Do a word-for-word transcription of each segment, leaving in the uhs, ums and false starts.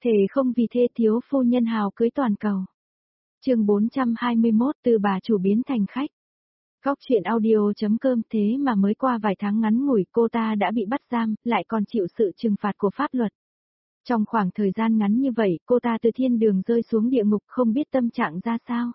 Thề không vì thê thiếu phu nhân hào cưới toàn cầu. Chương bốn trăm hai mươi mốt từ bà chủ biến thành khách. Góc chuyện audio.com thế mà mới qua vài tháng ngắn ngủi cô ta đã bị bắt giam, lại còn chịu sự trừng phạt của pháp luật. Trong khoảng thời gian ngắn như vậy, cô ta từ thiên đường rơi xuống địa ngục không biết tâm trạng ra sao.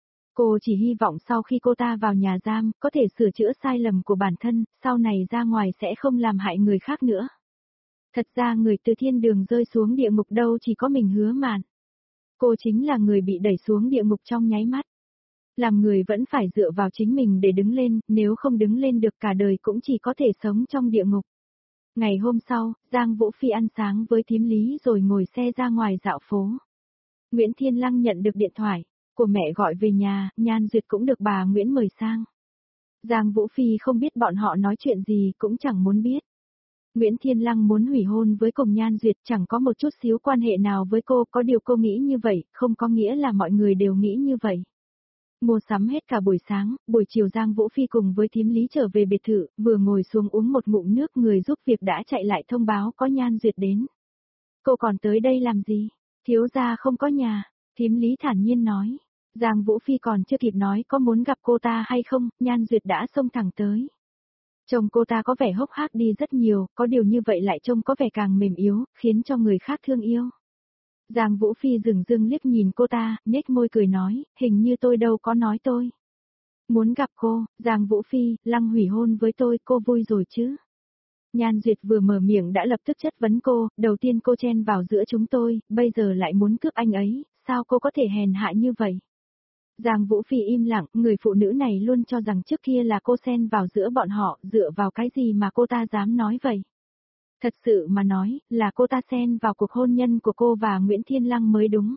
Cô chỉ hy vọng sau khi cô ta vào nhà giam, có thể sửa chữa sai lầm của bản thân, sau này ra ngoài sẽ không làm hại người khác nữa. Thật ra người từ thiên đường rơi xuống địa ngục đâu chỉ có mình Hứa Mạn. Cô chính là người bị đẩy xuống địa ngục trong nháy mắt. Làm người vẫn phải dựa vào chính mình để đứng lên, nếu không đứng lên được cả đời cũng chỉ có thể sống trong địa ngục. Ngày hôm sau, Giang Vũ Phi ăn sáng với thím Lý rồi ngồi xe ra ngoài dạo phố. Nguyễn Thiên Lăng nhận được điện thoại của mẹ gọi về nhà, Nhan Duyệt cũng được bà Nguyễn mời sang. Giang Vũ Phi không biết bọn họ nói chuyện gì cũng chẳng muốn biết. Nguyễn Thiên Lăng muốn hủy hôn với cùng Nhan Duyệt chẳng có một chút xíu quan hệ nào với cô, có điều cô nghĩ như vậy, không có nghĩa là mọi người đều nghĩ như vậy. Mua sắm hết cả buổi sáng, buổi chiều Giang Vũ Phi cùng với thím Lý trở về biệt thự, vừa ngồi xuống uống một ngụm nước người giúp việc đã chạy lại thông báo có Nhan Duyệt đến. Cô còn tới đây làm gì? Thiếu gia không có nhà, thím Lý thản nhiên nói. Giang Vũ Phi còn chưa kịp nói có muốn gặp cô ta hay không, Nhan Duyệt đã xông thẳng tới. Trông cô ta có vẻ hốc hác đi rất nhiều, có điều như vậy lại trông có vẻ càng mềm yếu, khiến cho người khác thương yêu. Giang Vũ Phi dừng dưng liếc nhìn cô ta, nhếch môi cười nói, hình như tôi đâu có nói tôi. Muốn gặp cô, Giang Vũ Phi, Lăng hủy hôn với tôi, cô vui rồi chứ? Nhan Duyệt vừa mở miệng đã lập tức chất vấn cô, đầu tiên cô chen vào giữa chúng tôi, bây giờ lại muốn cướp anh ấy, sao cô có thể hèn hạ như vậy? Giang Vũ Phi im lặng, người phụ nữ này luôn cho rằng trước kia là cô xen vào giữa bọn họ, dựa vào cái gì mà cô ta dám nói vậy? Thật sự mà nói, là cô ta xen vào cuộc hôn nhân của cô và Nguyễn Thiên Lăng mới đúng.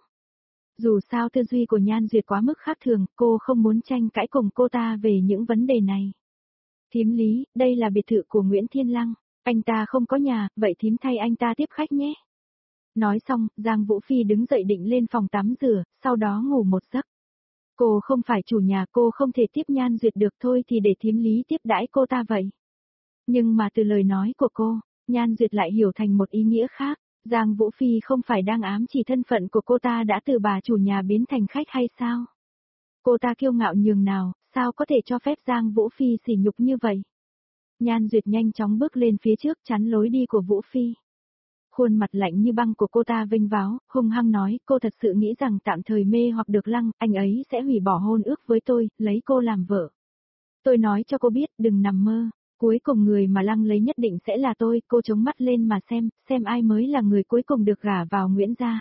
Dù sao tư duy của Nhan Duyệt quá mức khác thường, cô không muốn tranh cãi cùng cô ta về những vấn đề này. Thím Lý, đây là biệt thự của Nguyễn Thiên Lăng, anh ta không có nhà, vậy thím thay anh ta tiếp khách nhé. Nói xong, Giang Vũ Phi đứng dậy định lên phòng tắm rửa, sau đó ngủ một giấc. Cô không phải chủ nhà, cô không thể tiếp Nhan Duyệt được, thôi thì để thím Lý tiếp đãi cô ta vậy. Nhưng mà từ lời nói của cô, Nhan Duyệt lại hiểu thành một ý nghĩa khác, Giang Vũ Phi không phải đang ám chỉ thân phận của cô ta đã từ bà chủ nhà biến thành khách hay sao? Cô ta kiêu ngạo nhường nào, sao có thể cho phép Giang Vũ Phi sỉ nhục như vậy? Nhan Duyệt nhanh chóng bước lên phía trước chắn lối đi của Vũ Phi. Khuôn mặt lạnh như băng của cô ta vênh váo, hung hăng nói, cô thật sự nghĩ rằng tạm thời mê hoặc được Lăng, anh ấy sẽ hủy bỏ hôn ước với tôi, lấy cô làm vợ. Tôi nói cho cô biết, đừng nằm mơ. Cuối cùng người mà Lăng lấy nhất định sẽ là tôi, cô chống mắt lên mà xem, xem ai mới là người cuối cùng được gả vào Nguyễn gia.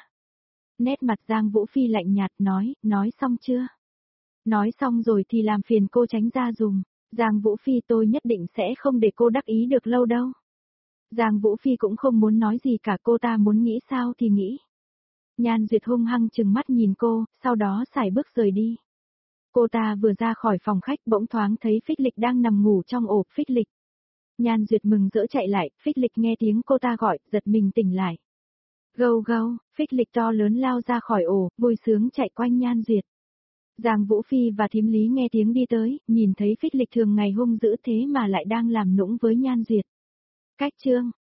Nét mặt Giang Vũ Phi lạnh nhạt nói, nói xong chưa? Nói xong rồi thì làm phiền cô tránh ra dùm. Giang Vũ Phi, tôi nhất định sẽ không để cô đắc ý được lâu đâu. Giang Vũ Phi cũng không muốn nói gì cả, cô ta muốn nghĩ sao thì nghĩ. Nhan Duyệt hung hăng trừng mắt nhìn cô, sau đó sải bước rời đi. Cô ta vừa ra khỏi phòng khách bỗng thoáng thấy Phích Lịch đang nằm ngủ trong ổ. Phích Lịch. Nhan Duyệt mừng rỡ chạy lại, Phích Lịch nghe tiếng cô ta gọi, giật mình tỉnh lại. Gâu gâu, Phích Lịch to lớn lao ra khỏi ổ, vui sướng chạy quanh Nhan Duyệt. Giang Vũ Phi và thím Lý nghe tiếng đi tới, nhìn thấy Phích Lịch thường ngày hung dữ thế mà lại đang làm nũng với Nhan Duyệt. Cách chương.